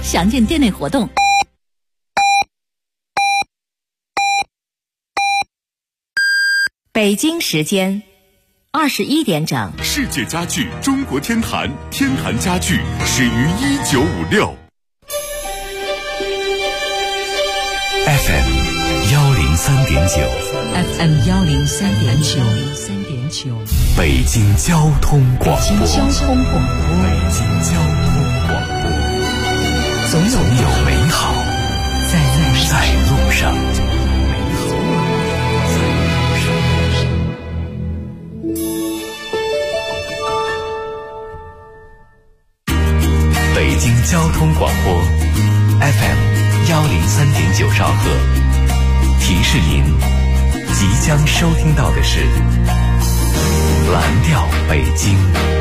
详见店内活动。 北京时间21点整， 世界家具中国天坛，天坛家具始于1956。FM 103.9 103.9 北京交通广播。总有美好在路上。北京交通广播 FM 103.9兆赫，提示您即将收听到的是蓝调北京。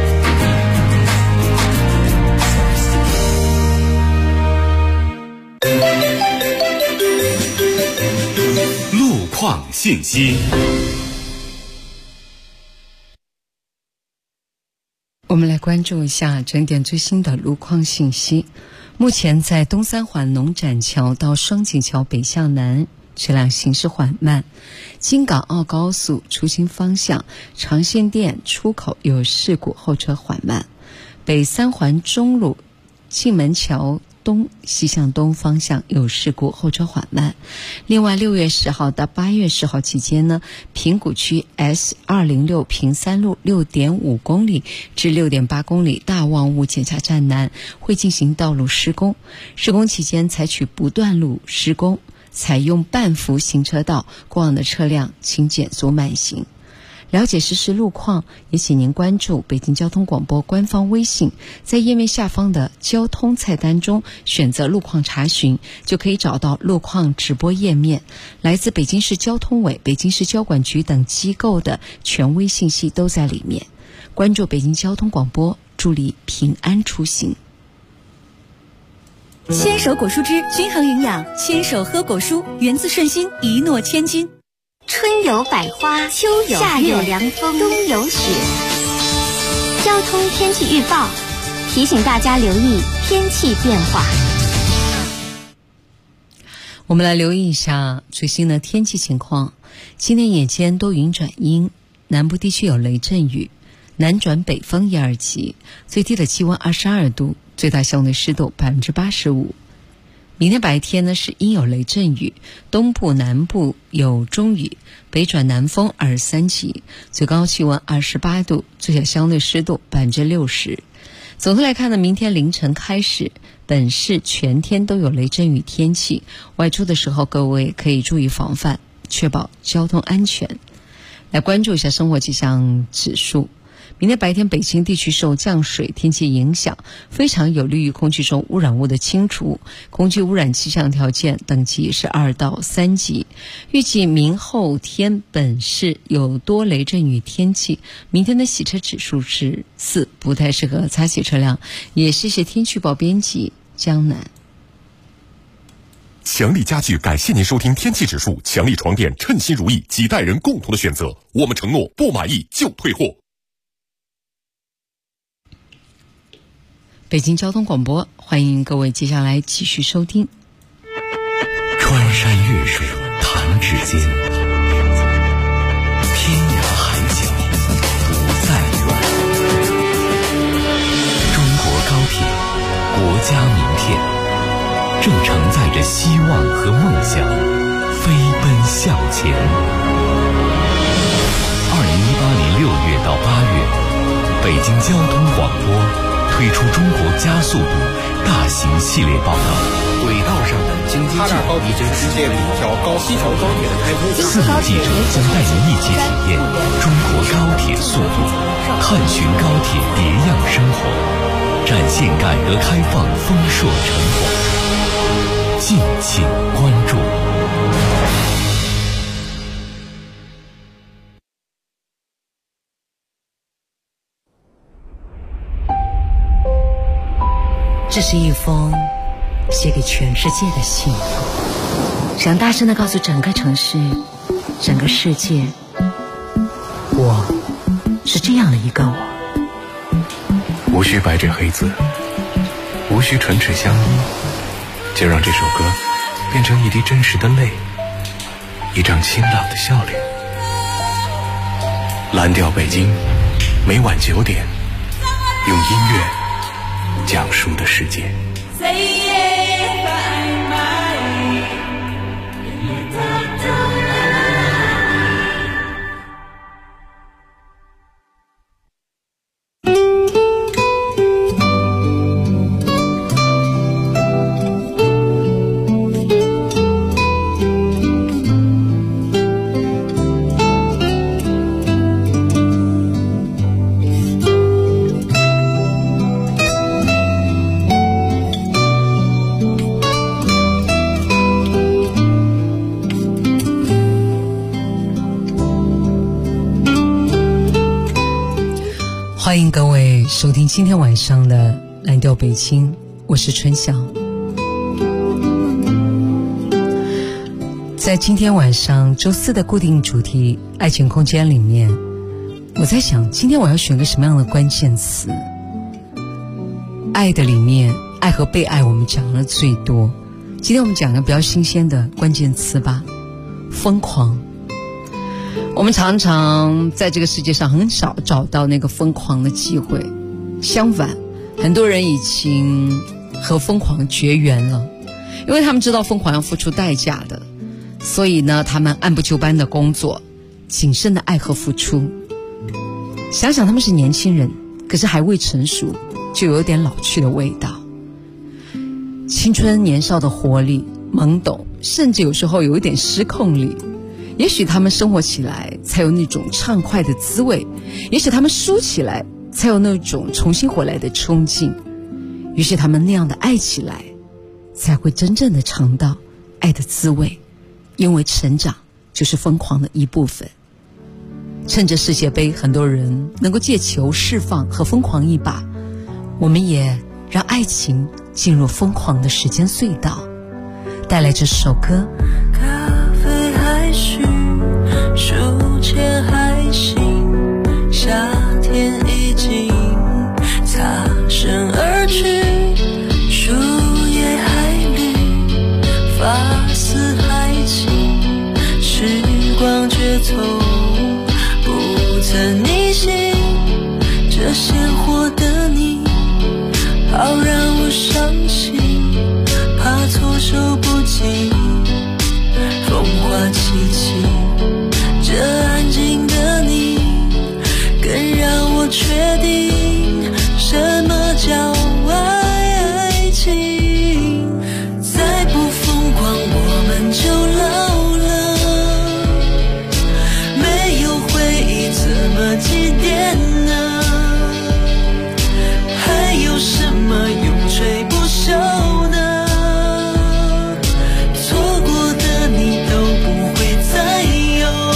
路况信息。 我们来关注一下整点最新的路况信息。目前在东三环农展桥到双井桥北向南车辆行驶缓慢，京港澳高速出行方向长线店出口有事故，后车缓慢。北三环中路进门桥东西向东方向有事故，后车缓慢。另外6月10号到8月10号期间呢，平谷区 S206 平三路 6.5 公里至 6.8 公里大望雾检查站南会进行道路施工，施工期间采取不断路施工，采用半幅行车道，过往的车辆请减速慢行。了解实时路况，也请您关注北京交通广播官方微信，在页面下方的交通菜单中选择路况查询，就可以找到路况直播页面。来自北京市交通委、北京市交管局等机构的权威信息都在里面。关注北京交通广播，助力平安出行。 牵手果蔬汁均衡营养，牵手喝果蔬，源自顺心，一诺千金。 春有百花，秋有月，夏有凉风，冬有雪。交通天气预报提醒大家留意天气变化。 我们来留意一下最新的天气情况。今天夜间多云转阴，南部地区有雷阵雨，南转北风1、2级，最低的气温22度，最大相对湿度85%。明天白天呢是阴有雷阵雨，东部南部有中雨，北转南风23级，最高气温28度，最小相对湿度60%。总的来看呢，明天凌晨开始，本市全天都有雷阵雨天气，外出的时候各位可以注意防范，确保交通安全。来关注一下生活气象指数。明天白天北京地区受降水天气影响，非常有利于空气中污染物的清除，空气污染气象条件等级是2到3级。预计明后天本市有多雷阵雨天气，明天的洗车指数是4，不太适合擦洗车辆。也谢谢天气预报编辑江南。 强力家具感谢您收听天气指数。强力床垫称心如意，几代人共同的选择，我们承诺不满意就退货。 北京交通广播，欢迎各位接下来继续收听。 穿山越水弹指间，天涯海角不再远。中国高铁，国家名片，正承载着希望和梦想飞奔向前。2018年6月到8月，北京交通广播推出中国加速度大型系列报道， 轨道上的京津冀已经实现了一条西条高铁的开通。 4路记者将带您一起体验中国高铁速度，探寻高铁别样生活，展现改革开放丰硕成果。敬请关注。 这是一封写给全世界的信，想大声地告诉整个城市、整个世界，我是这样的一个我。 无需白纸黑字，无需唇齿相依， 就让这首歌变成一滴真实的泪，一张清朗的笑脸。蓝调北京，每晚9点，用音乐讲述的世界。 欢迎各位收听今天晚上的蓝调北京，我是春晓。在今天晚上周四的固定主题爱情空间里面，我在想今天我要选个什么样的关键词。爱的里面，爱和被爱我们讲了最多，今天我们讲个比较新鲜的关键词吧，疯狂。我们常常在这个世界上很少找到那个疯狂的机会，相反，很多人已经和疯狂绝缘了，因为他们知道疯狂要付出代价的，所以呢，他们按部就班的工作，谨慎的爱和付出。想想他们是年轻人，可是还未成熟，就有点老去的味道。青春年少的活力、懵懂，甚至有时候有一点失控力。也许他们生活起来才有那种畅快的滋味，也许他们输起来才有那种重新回来的冲劲，也许他们那样的爱起来才会真正的尝到爱的滋味，因为成长就是疯狂的一部分。趁着世界杯，很多人能够借球释放和疯狂一把，我们也让爱情进入疯狂的时间隧道，带来这首歌。 书签还行，夏天已经擦身而去，树叶还绿，发丝还轻，时光却从不曾逆行，这鲜活的你好让我伤心，怕措手不及，风花凄凄，这安静的你更让我确定什么叫爱情，再不疯狂我们就老了，没有回忆怎么祭奠呢？还有什么永垂不朽呢？错过的你都不会再有。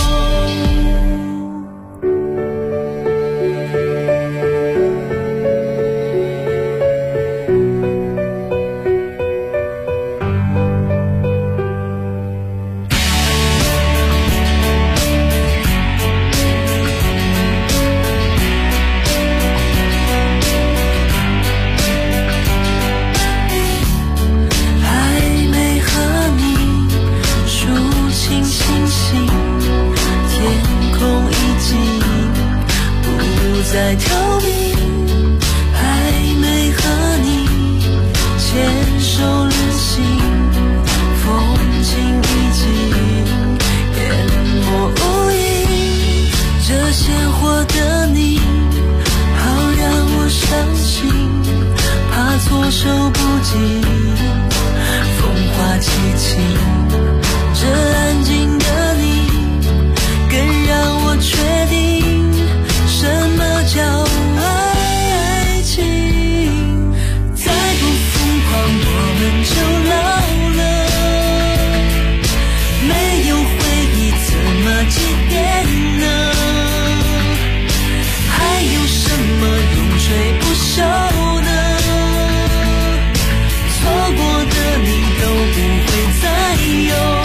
在逃避，还没和你牵手旅行，风景已经淹没无影，这鲜活的你好让我伤心，怕措手不及，风花凄凄，这安静的你更让我确定什么叫爱情，再不疯狂我们就老了，没有回忆怎么祭奠呢？还有什么永垂不朽呢？错过的你都不会再有。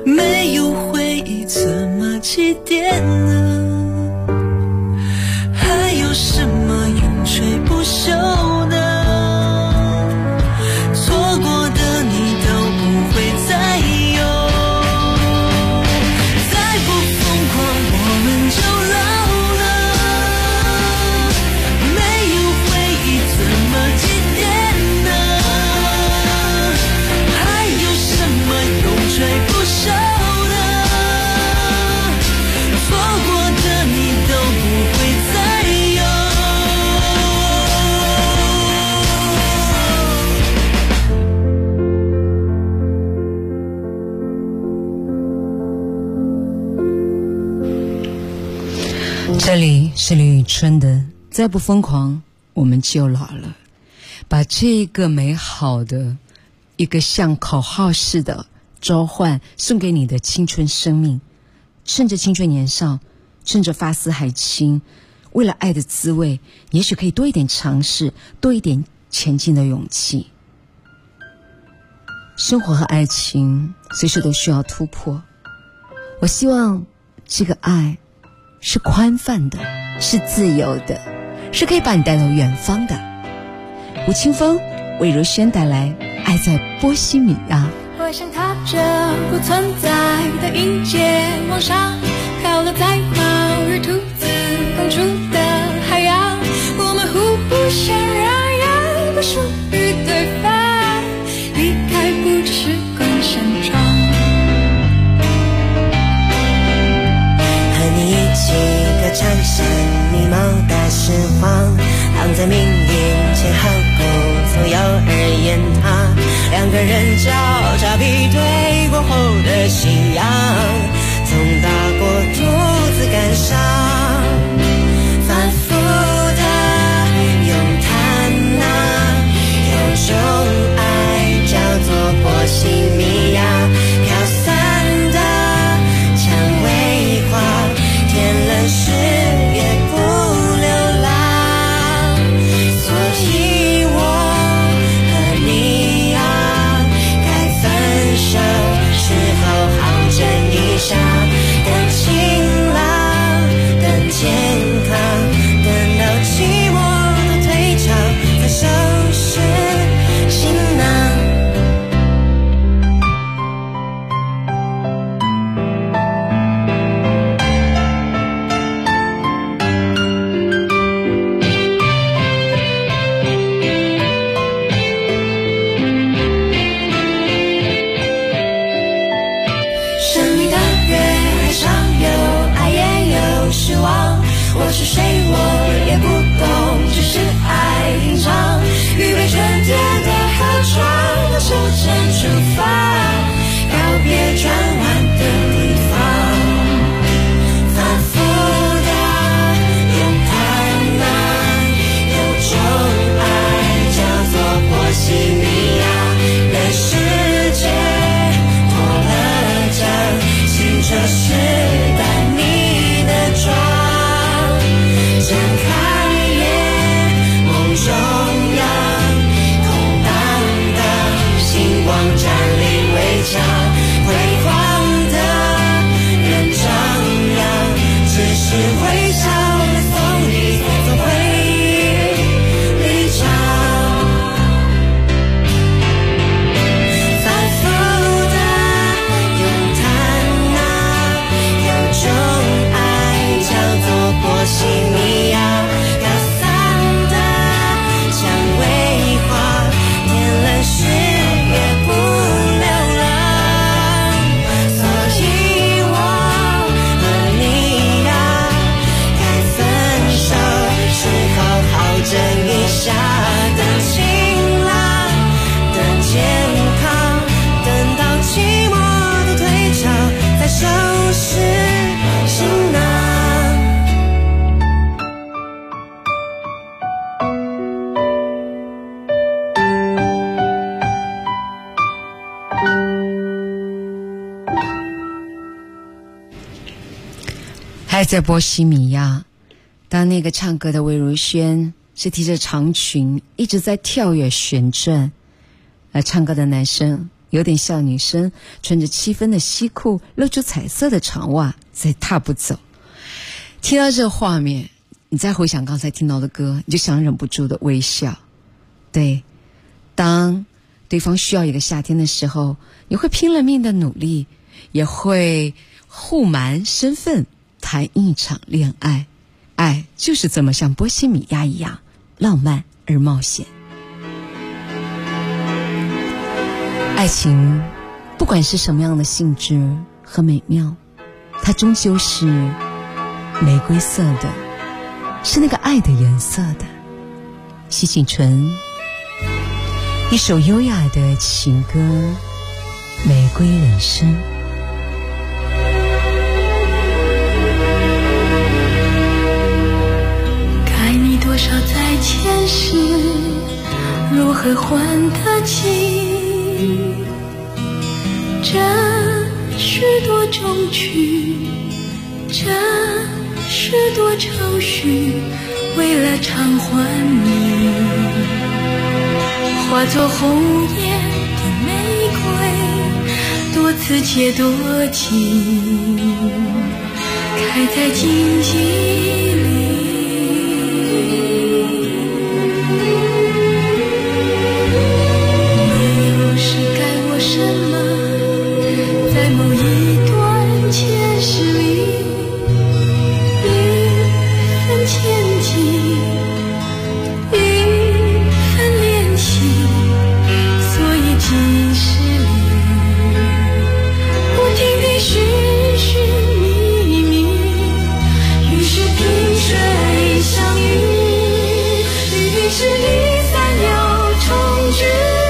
没有回忆怎么祭奠呢？还有什么永垂不朽呢？错过的你都不会再有，再不疯狂我们就老了，没有回忆怎么祭奠呢？还有什么永垂不朽的？错过的你都不会再有。 这里是李宇春的再不疯狂我们就老了，把这个美好的一个像口号似的召唤送给你的青春生命，趁着青春年少，趁着发丝还轻，为了爱的滋味，也许可以多一点尝试，多一点前进的勇气。生活和爱情随时都需要突破，我希望这个爱是宽泛的，是自由的，是可以把你带到远方的。吴青峰、魏如萱带来《爱在波西米亚》。 我想踏着不存在的音节，往上飘落在猫日兔子共处的海洋，我们互不相让，也不属于对方，离开不只是关上窗。 和你一起歌唱神秘猫的时光，躺在命运前后不左右而言他，两个人交叉比对过后的信仰，从大过独自感伤，反复的咏叹啊，有种爱叫做波西米亚，飘散的蔷薇花，天冷时也不流浪，所以我和你啊，该分手时候好整一下，等晴朗，等健康，等到寂寞的退场，再收拾行囊。 神秘的月，海上有爱也有失望，我是谁我也不懂，只是爱吟唱，预备春天的河床，的收成出发，告别转弯的地方，反复的咏叹啊，有种爱叫做波西米亚，人世界脱了缰，清澈时代你的妆，睁开眼梦中央，空荡的星光占领围墙，辉煌的人张扬，只是微笑的送你从回忆离场，反复的咏叹啊，有种爱叫做波西米亚，飘散的蔷薇花，天冷时也不流浪，所以我和你呀，该分手时候好整一下，等晴朗，等健康，等到寂寞的退场，再收拾行囊。 爱在波西米亚，当那个唱歌的魏如萱是提着长裙一直在跳跃旋转，而唱歌的男生有点少女生穿着7分的西裤，露出彩色的长袜，在踏步走。听到这个画面，你再回想刚才听到的歌，你就想忍不住的微笑。对，当对方需要一个夏天的时候，你会拼了命的努力，也会互瞒身份，谈一场恋爱。爱就是这么像波西米亚一样浪漫而冒险。爱情不管是什么样的性质和美妙，它终究是玫瑰色的，是那个爱的颜色的。西锦纯一首优雅的情歌《玫瑰人生》。 该你多少载前世，如何还得起这许多衷曲，这许多愁绪，为了偿还你，化作红艳的玫瑰，多刺且多情，开在荆棘里。你又是该我什么？在某一段前世里，一份牵记，一份联系，所以今世里不停地寻寻觅觅，于是萍水相遇，于是离散又重聚。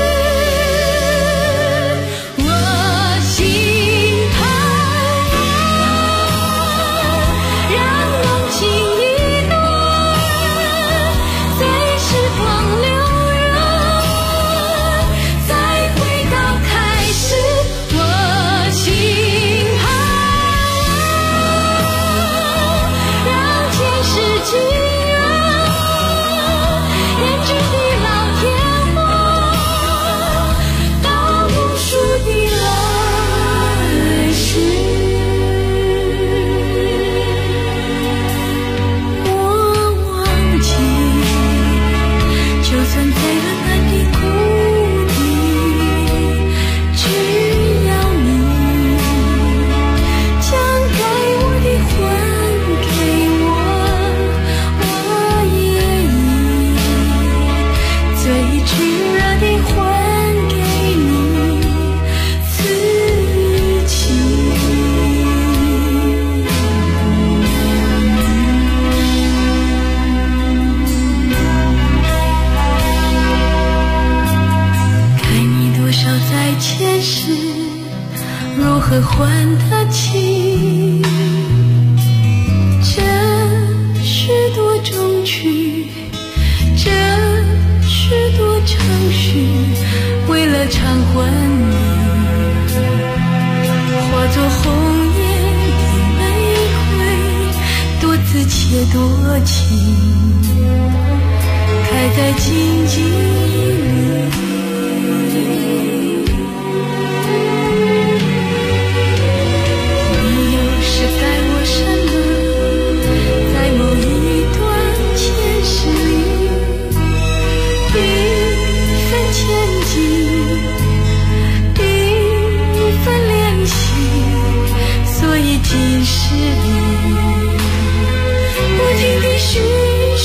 何还得起这许多衷曲，这许多愁绪，为了偿还你，化作红艳的玫瑰，多刺且多情，开在荆棘里。今世里不停地寻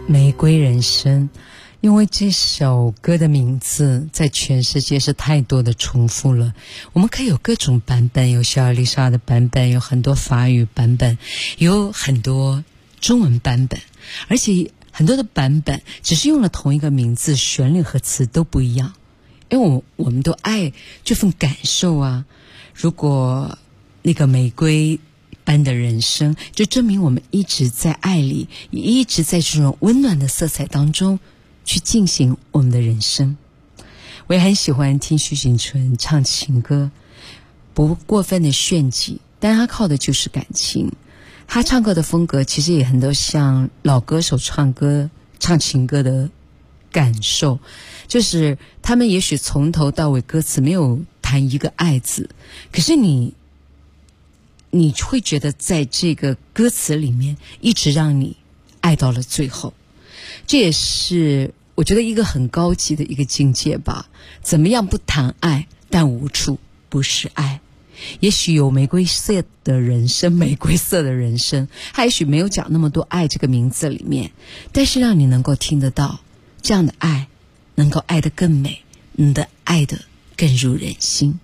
玫瑰人生，因为这首歌的名字在全世界是太多的重复了，我们可以有各种版本，有小丽莎的版本，有很多法语版本，有很多中文版本，而且很多的版本只是用了同一个名字，旋律和词都不一样，因为我们都爱这份感受啊。如果那个玫瑰般的人生，就证明我们一直在爱里，也一直在这种温暖的色彩当中去进行我们的人生。我也很喜欢听徐锦纯唱情歌，不过分的炫技，但他靠的就是感情。他唱歌的风格其实也很多像老歌手唱情歌的感受，就是他们也许从头到尾歌词没有谈一个爱字，可是你会觉得在这个歌词里面一直让你爱到了最后。这也是我觉得一个很高级的一个境界吧。怎么样不谈爱，但无处不是爱。也许有玫瑰色的人生，他也许没有讲那么多爱这个名字里面，但是让你能够听得到这样的爱，能够爱得更美，能够爱得更入人心。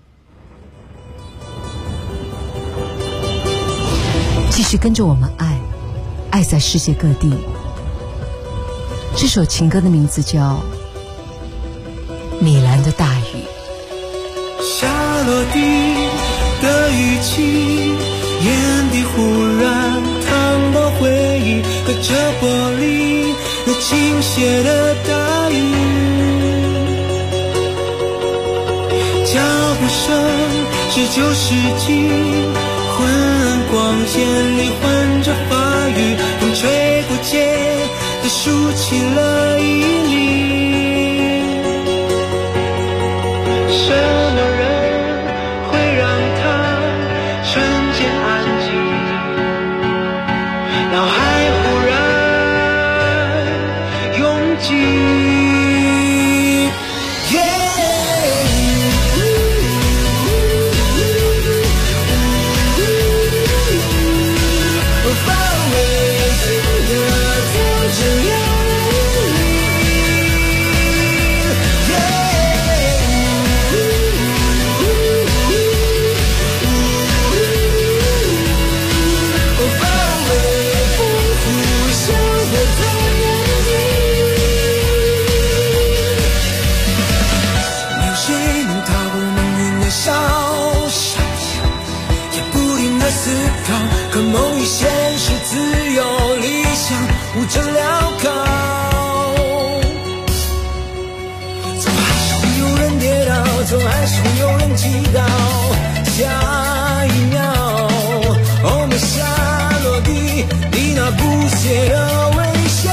继续跟着我们爱在世界各地。这首情歌的名字叫《米兰的大雨》。 下落地的雨季，眼底忽然淌过回忆，隔着玻璃那倾泻的大雨，脚步声19世纪昏暗光线里混着法语，风吹过街的竖起了一粒。什么人会让它瞬间安静？脑海忽然拥挤。可梦与现实，自由理想无着镣铐，总还是会有人跌倒，总还是会有人击倒。下一秒我们下落地，你那不屑的微笑。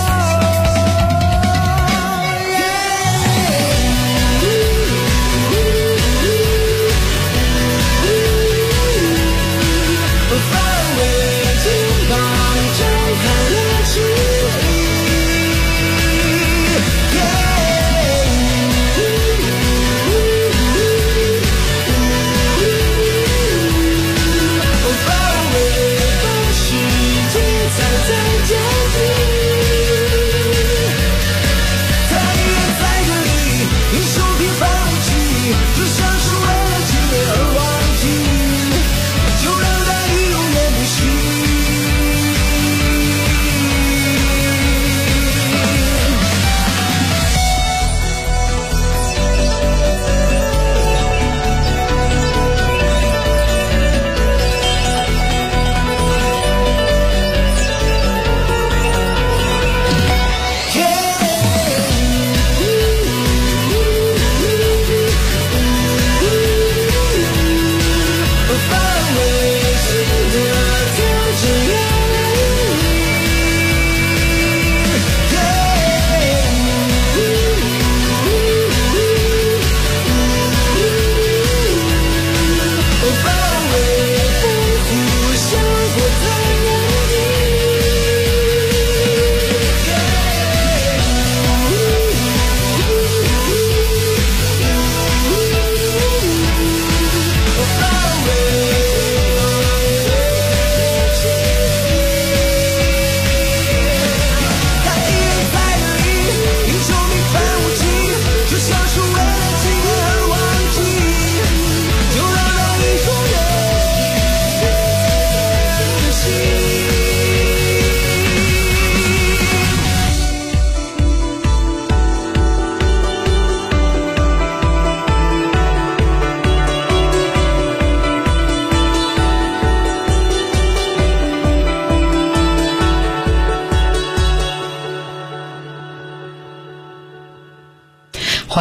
在前进。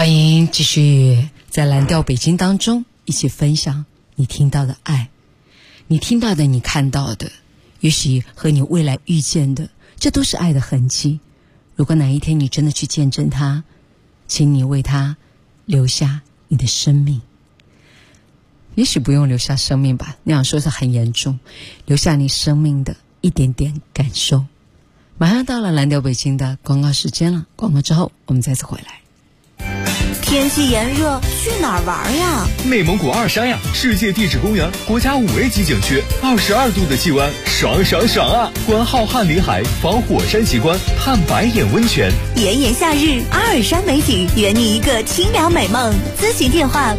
欢迎继续在蓝调北京当中一起分享你听到的爱，你听到的，你看到的，也许和你未来遇见的，这都是爱的痕迹。如果哪一天你真的去见证它，请你为它留下你的生命。也许不用留下生命吧，那样说是很严重，留下你生命的一点点感受。马上到了蓝调北京的广告时间了，广告之后我们再次回来。 天气炎热，去哪儿玩呀？ 内蒙古二山呀，世界地质公园，国家5A级景区，22度的气温，爽爽爽啊！观浩瀚林海，访火山奇观，探白眼温泉。 炎炎夏日，阿尔山美景，圆你一个清凉美梦。咨询电话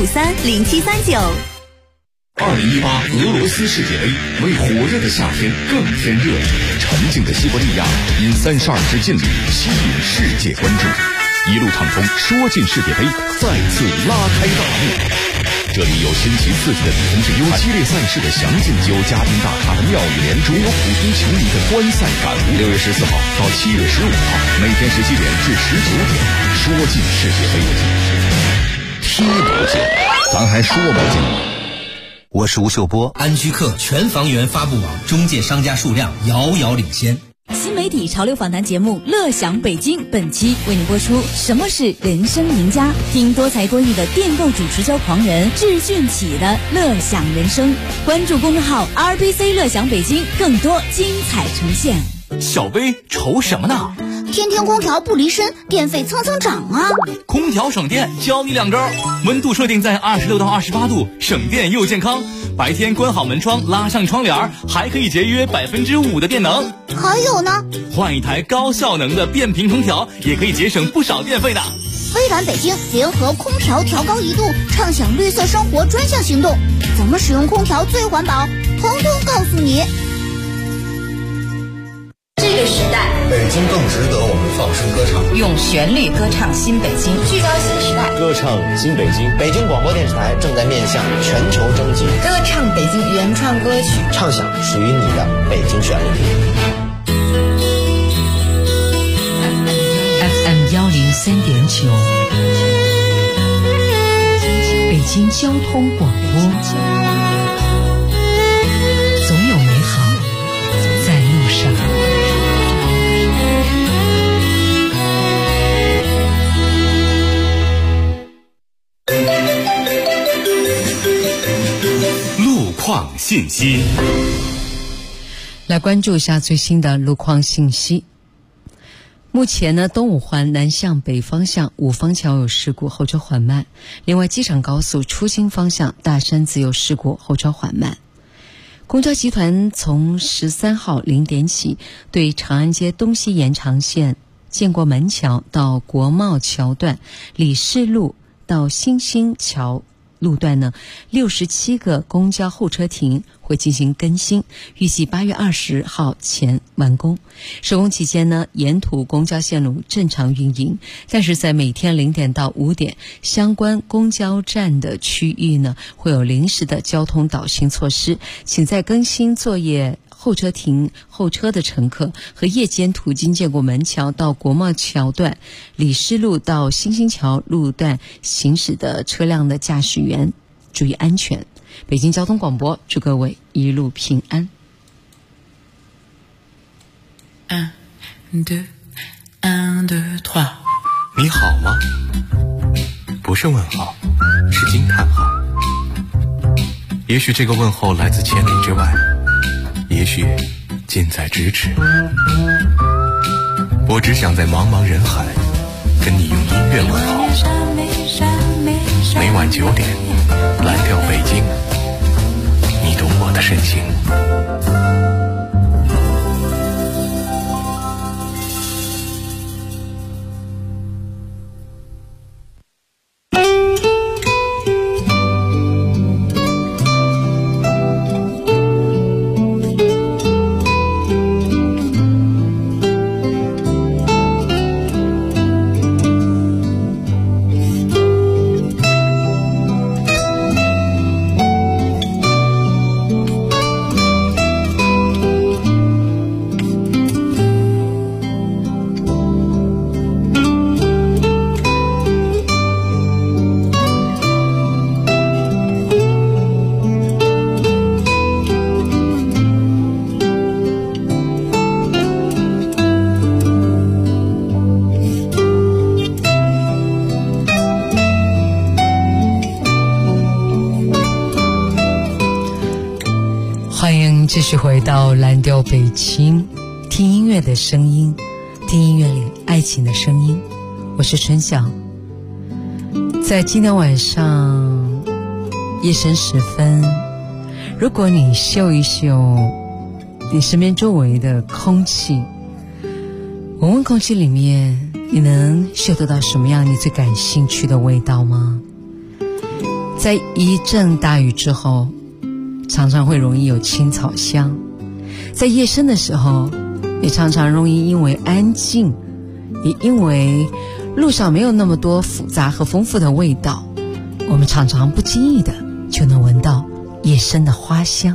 83530739。 2018俄罗斯世界杯为火热的夏天更添热情，沉静的西伯利亚因32支劲旅吸引世界关注。一路畅通，说进世界杯再次拉开大幕。这里有新奇刺激的比分之有激烈赛事的详尽，有嘉宾大咖的妙语连珠，有普通球迷的观赛感悟。6月14号到7月15号，每天17点至19点，说进世界杯，踢不进，咱还说不进。 我是吴秀波。 安居客全房源发布网中介商家数量遥遥领先。 新媒体潮流访谈节目《乐享北京》本期为您播出什么是人生赢家，听多才多艺的电购主持交狂人智俊启的乐享人生。关注公众号 RBC 乐享北京，更多精彩呈现。 小薇愁什么呢？ 天天空调不离身，电费蹭蹭涨啊！ 空调省电，教你2招：温度设定在26到28度，省电又健康。白天关好门窗，拉上窗帘，还可以节约5%的电能。 还有呢， 换一台高效能的变频空调，也可以节省不少电费的。 微软北京联合空调调高1度，畅享绿色生活专项行动，怎么使用空调最环保，统统告诉你。 这个时代， 北京更值得我们放声歌唱， 用旋律歌唱新北京，聚焦新时代， 歌唱新北京。 北京广播电视台正在面向全球征集， 歌唱北京原创歌曲， 唱响属于你的北京旋律。 FM 103.9，北京交通广播，总有美好在路上。 路况信息， 来关注一下最新的路况信息。目前呢，东五环南向北方向五方桥有事故，后车缓慢。另外，机场高速出京方向大山子有事故，后车缓慢。公交集团从13号0点起，对长安街东西延长线建国门桥到国贸桥段、李氏路到新兴桥路段呢，67个公交候车亭会进行更新，预计8月20号前完工。施工期间呢，沿途公交线路正常运营，但是在每天0点到5点，相关公交站的区域呢，会有临时的交通导行措施，请在更新作业候车亭候车的乘客和夜间途经建国门桥到国贸桥段、李氏路到新兴桥路段行驶的车辆的驾驶员注意安全。北京交通广播祝各位一路平安。 你好吗？不是问号，是惊叹号。也许这个问候来自千里之外，也许近在咫尺。我只想在茫茫人海跟你用音乐问好。每晚9点，蓝调北京，你懂我的深情。 继续回到蓝调北京，听音乐的声音，听音乐里爱情的声音。我是春晓。在今天晚上夜深时分，如果你嗅一嗅你身边周围的空气，闻闻空气里面，你能嗅得到什么样你最感兴趣的味道吗？在一阵大雨之后，常常会容易有青草香，在夜深的时候，也常常容易因为安静，也因为路上没有那么多复杂和丰富的味道，我们常常不经意的就能闻到夜深的花香。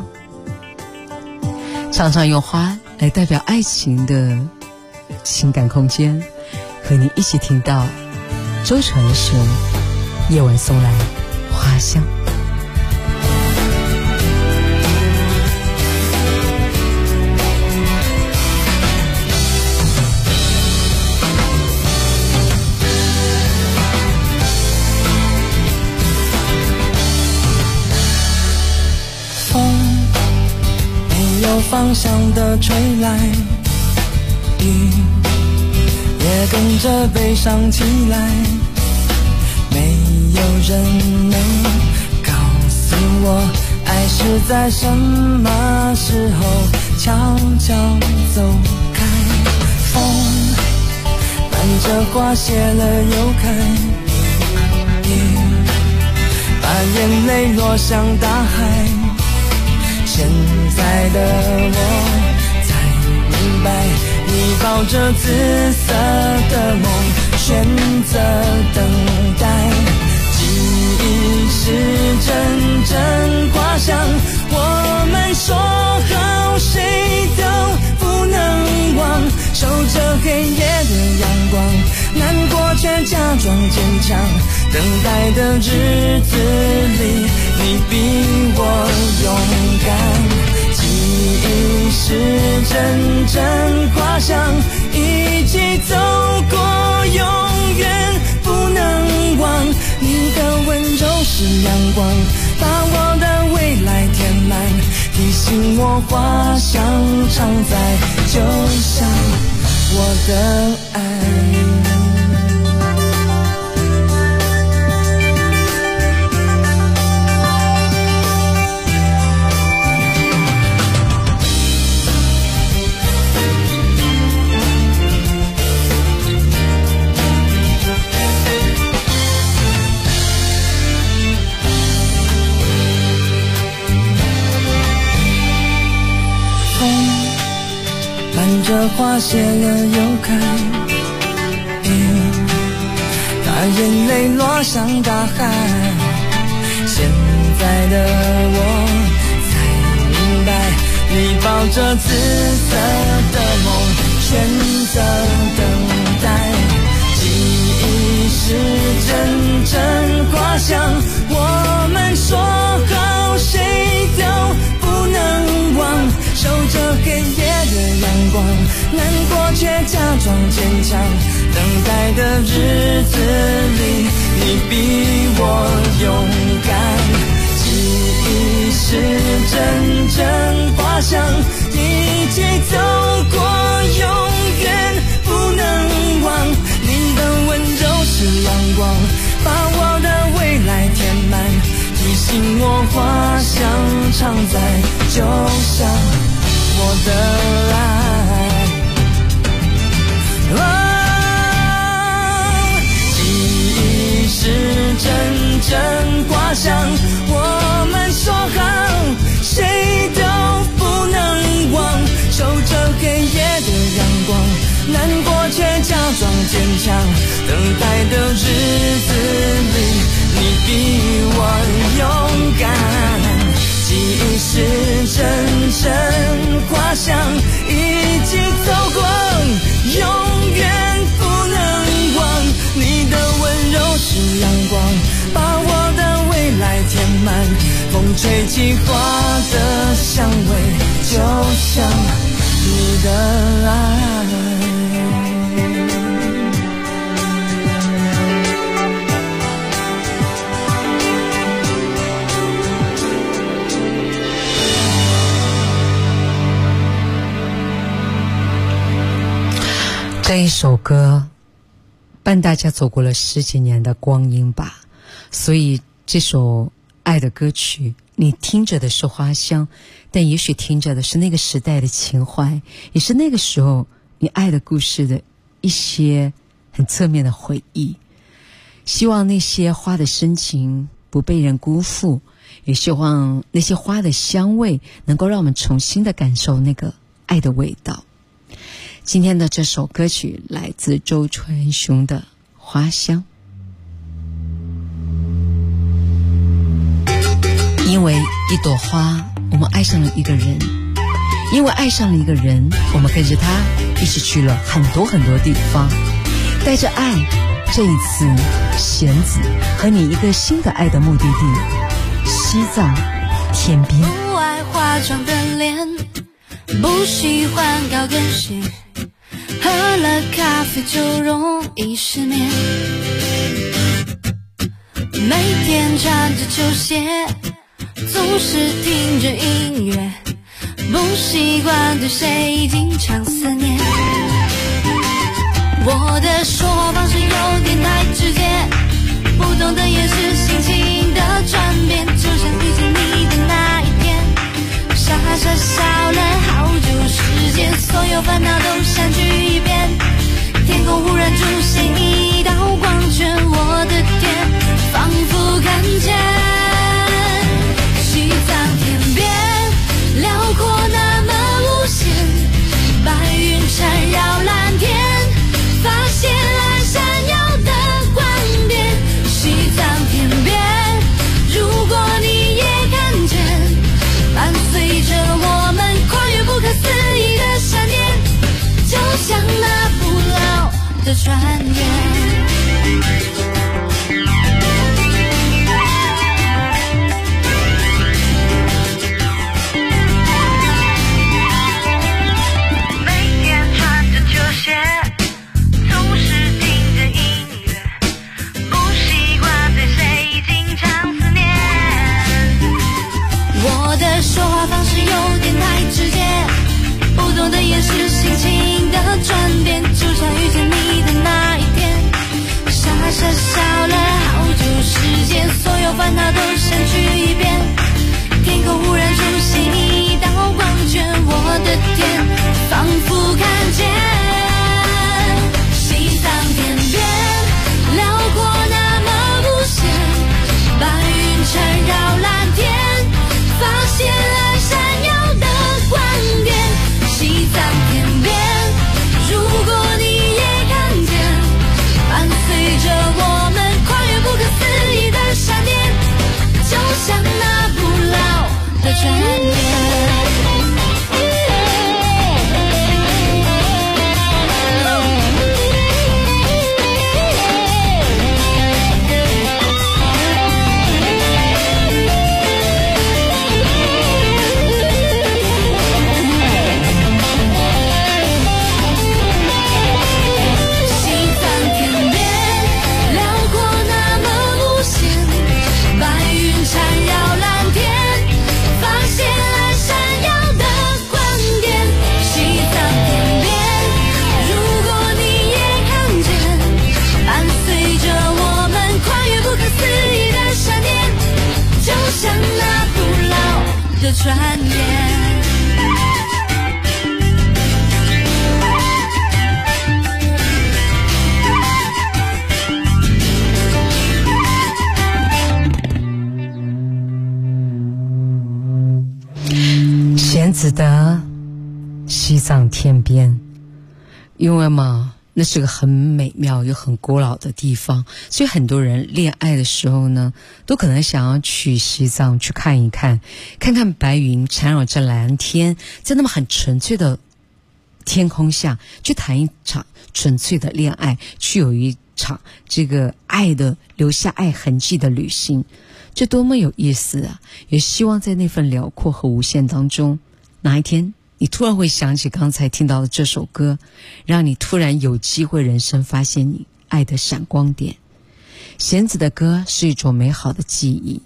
常常用花来代表爱情的情感空间，和你一起听到周传雄夜晚送来花香。 方向的吹来，雨也跟着悲伤起来，没有人能告诉我爱是在什么时候悄悄走开。风伴着花谢了又开，雨把眼泪落向大海，现在的我才明白，你抱着紫色的梦选择等待，记忆是阵阵花香，我们说好谁都不能忘，守着黑夜的阳光，难过却假装坚强，等待的日子里你比我勇敢，记忆是阵阵花香，一起走过永远不能忘，你的温柔是阳光，把我的未来填满，提醒我花香常在，就像我的爱。这花谢了又开，把眼泪落向大海，现在的我才明白，你抱着紫色的梦选择等待，记忆是阵阵花香，我们说好谁都不能忘，守着黑夜的阳光，难过却假装坚强，等待的日子里你比我勇敢，记忆是阵阵花香，一起走过永远不能忘，你的温柔是阳光，把我的未来填满，提醒我花香常在，就像我的爱，记忆是阵阵花香，我们说好谁都不能忘，守着黑夜的阳光，难过却假装坚强，等待的日子里你比我勇敢，记忆是阵阵花香，一起走过永远不能忘，你的温柔是阳光，把我的未来填满，风吹起花的香味，就像你的爱。 这一首歌伴大家走过了10几年的光阴吧，所以这首爱的歌曲你听着的是花香，但也许听着的是那个时代的情怀，也是那个时候你爱的故事的一些很侧面的回忆。希望那些花的深情不被人辜负，也希望那些花的香味能够让我们重新的感受那个爱的味道。今天的这首歌曲来自周传雄的《花香》。因为一朵花，我们爱上了一个人；因为爱上了一个人，我们跟着他一起去了很多很多地方。带着爱，这一次弦子和你一个新的爱的目的地——西藏天边。 不爱化妆的脸，不喜欢高跟鞋，喝了咖啡就容易失眠，每天穿着球鞋，总是听着音乐，不习惯对谁经常思念。我的说方式有点太直接，不懂得也是心情的转变，就像遇见你的那一天，傻傻笑了好久时间，所有烦恼都散去一遍，天空忽然出现一道光圈，我的天，仿佛看见西藏天边，辽阔那么无限，白云缠绕蓝天，发现了闪耀的光点。西藏天边，如果你也看见，伴随着我们跨越不可思议的闪电，就像那不老的传言。说话方式有点太直接，不懂得也是心情的转变，就像遇见你的那一天，傻傻笑了好久时间，所有烦恼都散去一遍，天空忽然出现一道光圈，我的天，仿佛看见西藏天边，辽阔那么无限，白云缠绕蓝天，发现了闪耀的光点。西藏天边，如果你也看见，伴随着我们跨越不可思议的闪电，就像那不老的传言。的传言。 弦子的西藏天边，因为嘛那是个很美妙又很古老的地方，所以很多人恋爱的时候呢，都可能想要去西藏去看一看，看看白云缠绕着蓝天，在那么很纯粹的天空下去谈一场纯粹的恋爱，去有一场这个爱的留下爱痕迹的旅行，这多么有意思啊！也希望在那份辽阔和无限当中，哪一天你突然会想起刚才听到的这首歌，让你突然有机会人生发现你爱的闪光点。弦子的歌是一种美好的记忆，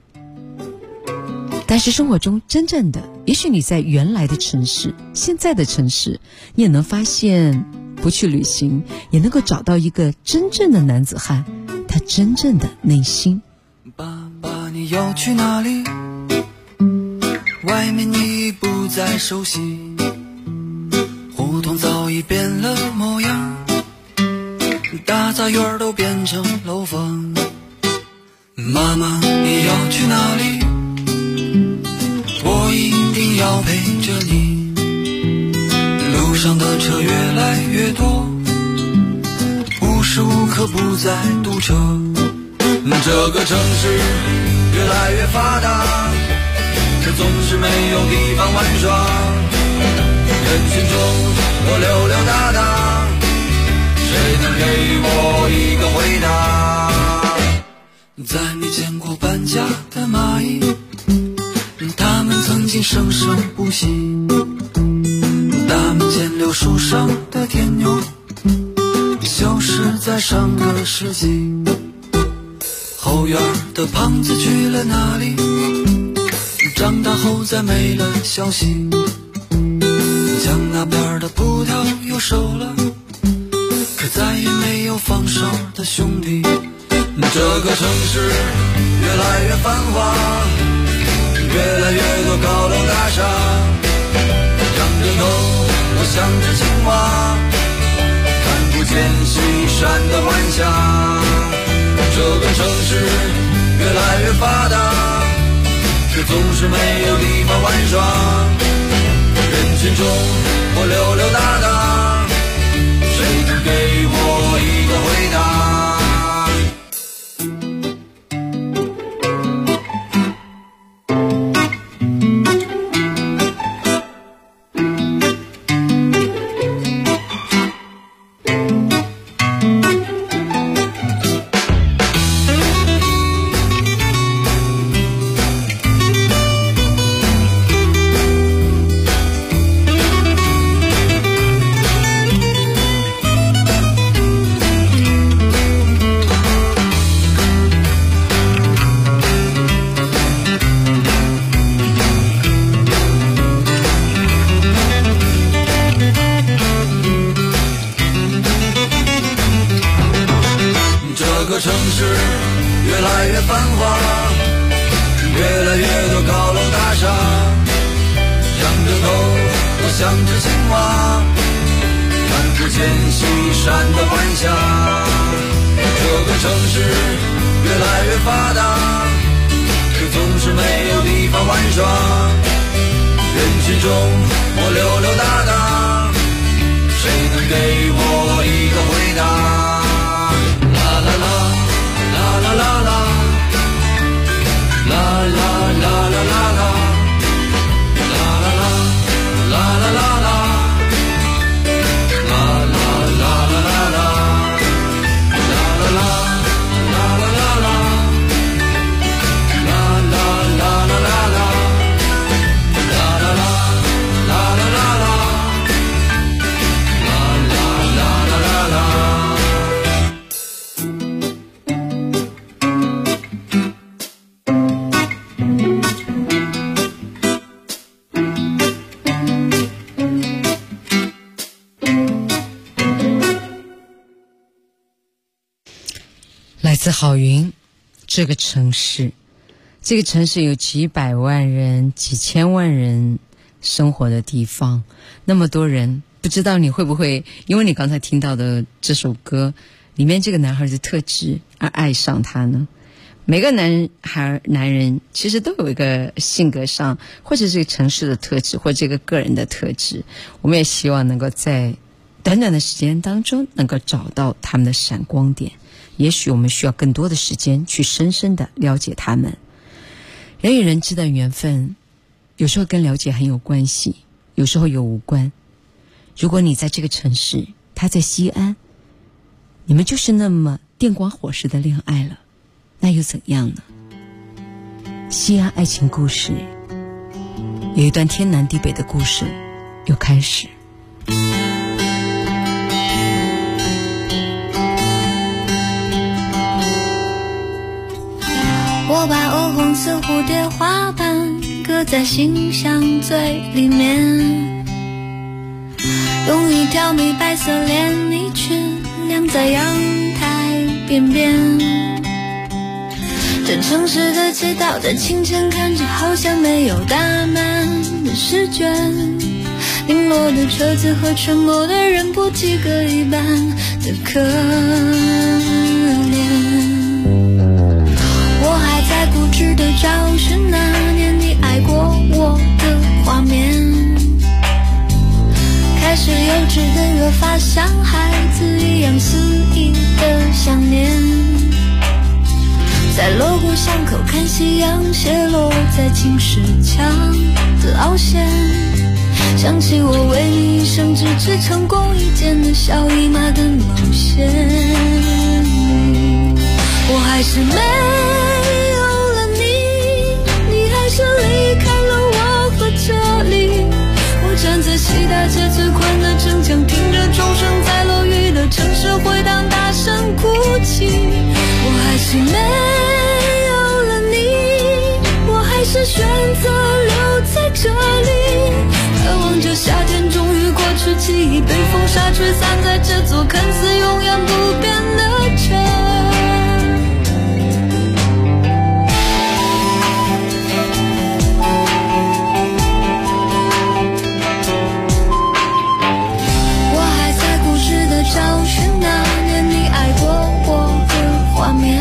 但是生活中真正的，也许你在原来的城市，现在的城市，你也能发现不去旅行，也能够找到一个真正的男子汉，他真正的内心。 爸爸，你要去哪里？外面你不再熟悉，胡同早已变了模样，大杂院都变成楼房。妈妈，你要去哪里？我一定要陪着你。路上的车越来越多，无时无刻不在堵车。这个城市越来越发达，可总是没有地方玩耍。人群中我溜溜达达，谁能给我一个回答？在没见过搬家的蚂蚁，它们曾经生生不息。大门前柳树上的天牛，消失在上个世纪。后院的胖子去了哪里？长大后再没了消息。江那边的葡萄又熟了，可再也没有放哨的兄弟。这个城市越来越繁华，越来越多高楼大厦，仰着头我像只青蛙，看不见西山的晚霞。这个城市越来越发达，可总是没有地方玩耍。人群中我溜溜达达，谁能给我一个回答？ 来自郝云，这个城市有几百万人、几千万人生活的地方，那么多人，不知道你会不会因为你刚才听到的这首歌里面这个男孩的特质而爱上他呢？每个男人其实都有一个性格上或者这个城市的特质或者这个个人的特质，我们也希望能够在短短的时间当中能够找到他们的闪光点。也许我们需要更多的时间去深深的了解他们。人与人之的缘分有时候跟了解很有关系，有时候又无关。如果你在这个城市，他在西安，你们就是那么电光火石的恋爱了，那又怎样呢？西安爱情故事有一段天南地北的故事又开始。 我把鹅红色蝴蝶花瓣搁在心香最里面，用一条米白色连衣裙晾在阳台边边，这城市的街道在清晨看着好像没有打满的试卷，零落的车子和沉默的人不及格一般的可怜。我还在固执的找寻那年你爱过我的画面，开始幼稚的越发像孩子一样肆意的想念，在锣鼓巷口看夕阳斜落在青石墙的凹陷，想起我为你一生只成功一件的小姨妈的冒险。我还是没有了你，你还是离开了我和这里，我站在西大街最宽的城墙，听着钟声在落雨的城市回荡，大声哭泣。我还是没有了你，我还是选择留在这里，盼望着夏天终于过去，记忆被风沙吹散在这座看似永远不变的城。找寻那年你爱过我的画面，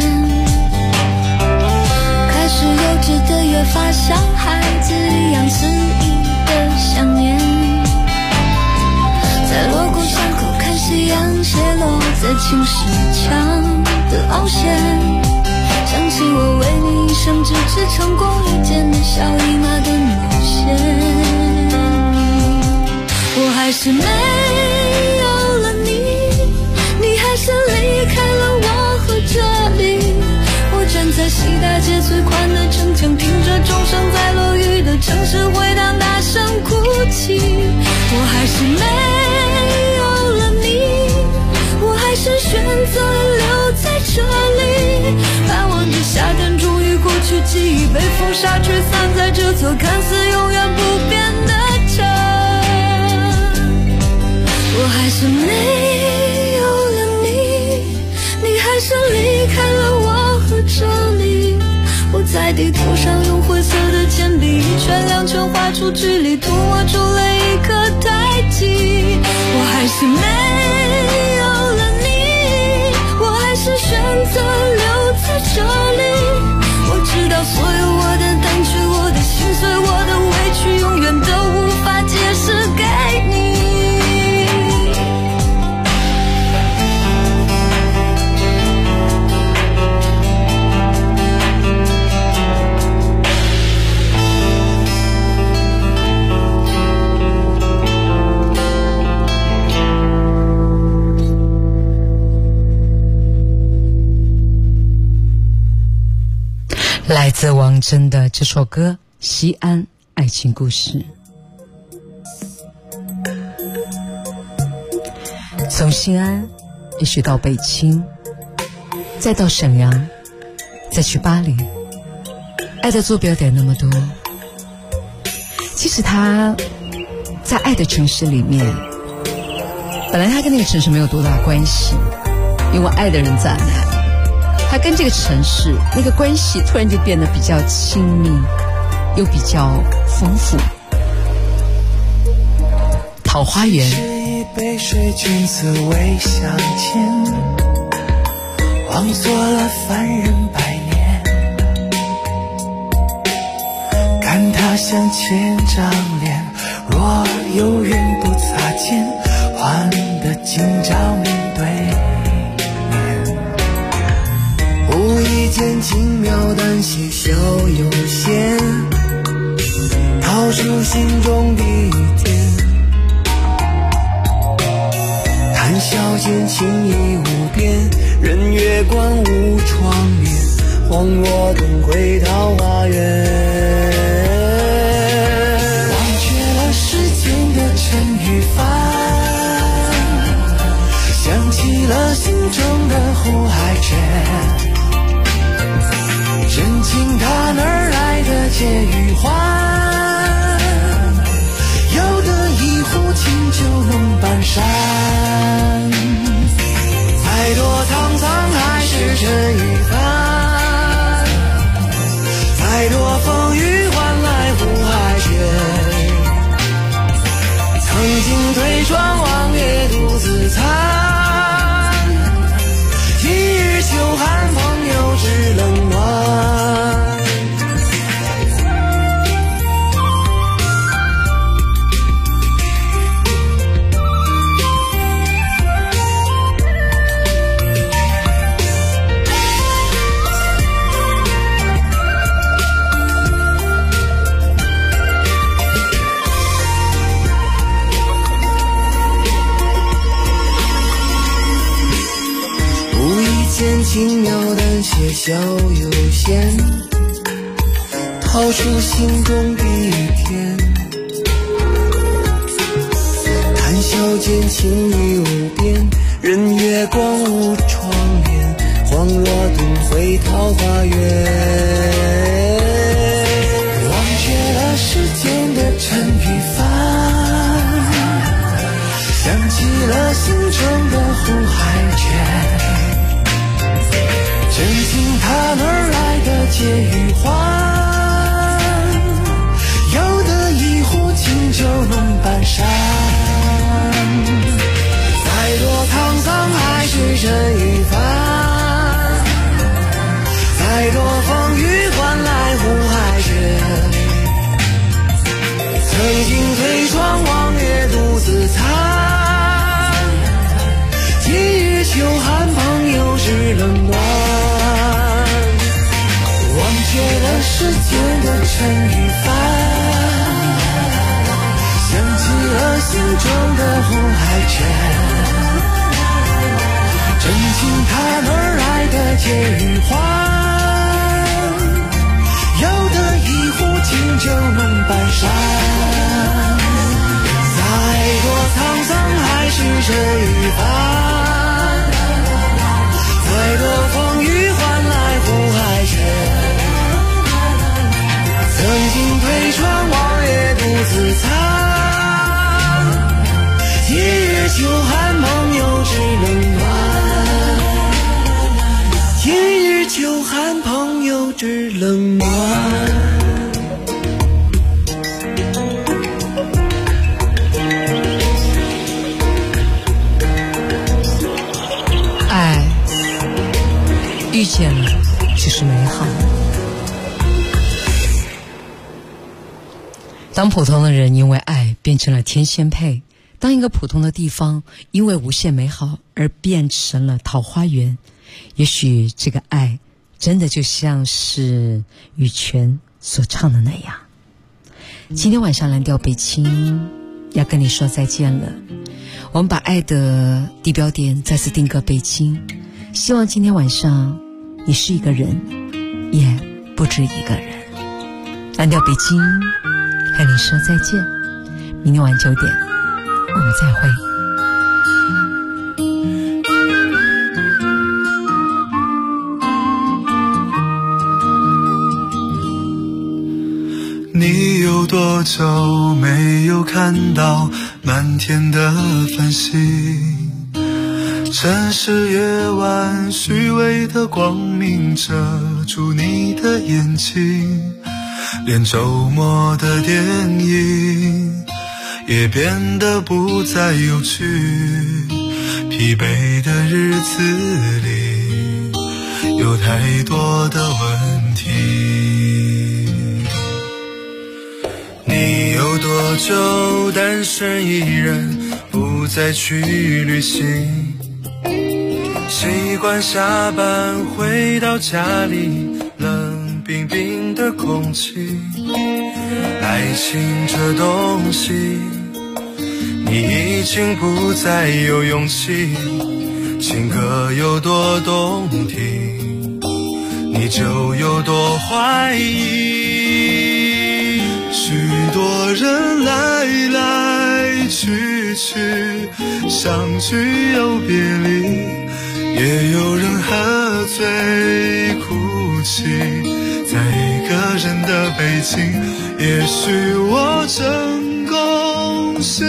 开始幼稚的越发像孩子一样肆意的想念，在锣鼓巷口看夕阳斜落在青石墙的凹陷，想起我为你一生只成功一件的小姨妈的冒险。我还是没有了你还是离开了我和这里，我站在西大街最宽的城墙，听着钟声在落雨的城市回荡，大声哭泣。我还是没有了你，我还是选择留在这里，盼望着夏天终于过去，记忆被风沙吹散在这座看似永远不变的城。我还是没有你还是离开了我和这里，我在地图上用灰色的铅笔一圈两圈画出距离，涂抹出了一颗胎记。我还是没有了你，我还是选择留在这里，我知道所有我的单曲，我的心碎，我的委屈，永远都无法解释给你。 来自王铮的这首歌《西安爱情故事》。从西安也许到北京，再到沈阳，再去巴黎，爱的坐标点那么多。其实他在爱的城市里面，本来他跟那个城市没有多大关系，因为爱的人在那，他跟这个城市那个关系突然就变得比较亲密，又比较丰富。桃花源是一杯水，君子微相见，忘作了凡人百年。看他向前张脸，若有人不擦肩，换得今朝面对面。无意间轻描淡写，小有限，掏出心中的一点。谈笑间情意无边，任月光无窗帘，晃若灯回桃花源。忘却了世间的尘与凡，想起了心中的湖海间，真情它哪儿来的解与欢，有得一壶清酒能半山。 再多风雨换来湖海雪，曾经对窗望月独自餐，一日秋寒朋友知冷暖。轻描淡写小悠闲，掏出心中的一片，谈笑间情意无边，任月光无窗帘，恍若顿回桃花源，忘却了世间的尘与帆，想起了心中的湖海卷，真情它哪儿来的解与欢，要得一壶清酒弄半山，再多沧桑还是尘与帆，再多风雨换来湖海雪，曾经推窗望月独自餐，一日秋寒朋友知冷暖，忘却了世间的尘与帆，想起了心中的湖海卷，真情它哪儿来的解与欢，要得一壶清酒弄半山，再多沧桑还是尘与帆，再多风雨换来湖海雪，曾经推窗望月独自餐，一日秋寒朋友知冷暖，一日秋寒朋友知冷暖。 爱遇见了就是美好。当普通的人因为爱变成了天仙配，当一个普通的地方因为无限美好而变成了桃花源，也许这个爱真的就像是羽泉所唱的那样。今天晚上蓝调北京要跟你说再见了，我们把爱的地标点再次定格北京，希望今天晚上你是一个人，也不止一个人。蓝调北京和你说再见，明天晚9点我们再会。 你有多久没有看到满天的繁星？城市夜晚虚伪的光明遮住你的眼睛，连周末的电影也变得不再有趣，疲惫的日子里有太多的问题。你有多久单身一人不再去旅行？习惯下班回到家里冷冰冰的空气，爱情这东西你已经不再有勇气，情歌有多动听你就有多怀疑。许多人来来去去，相聚又别离，也有人喝醉哭泣，在一个人的北京。也许我成功失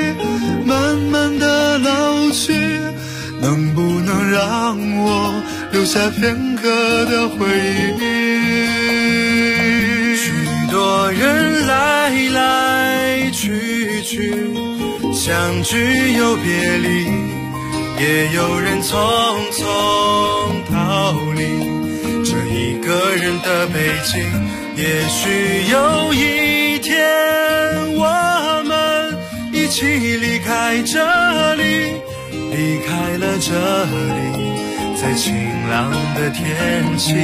意，慢慢的老去，能不能让我留下片刻的回忆。许多人来来去去，相聚又别离，也有人匆匆逃离。这一个人的北京，也许有一天我们一起离开这里，离开了这里，在晴朗的天气。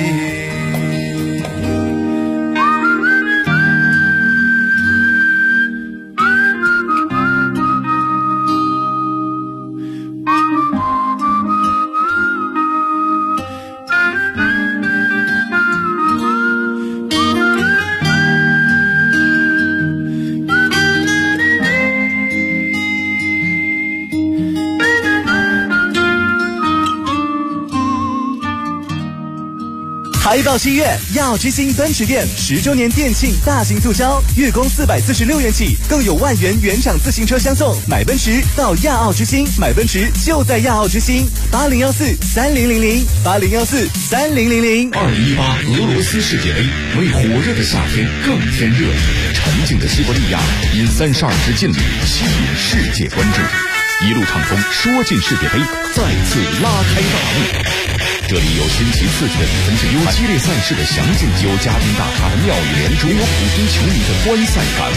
还报7月，亚奥之星奔驰店10周年店庆大型促销，月供446元起，更有万元原厂自行车相送。买奔驰到亚奥之星，买奔驰就在亚奥之星。80143000，80143000。 2018俄罗斯世界杯为火热的夏天更添热情，沉静的西伯利亚因32支劲旅吸引世界关注，一路畅通，说进世界杯，再次拉开大幕。这里有新奇刺激的比分制，有激烈赛事的详尽，有嘉宾大咖的妙语连珠，有普通球迷的观赛感。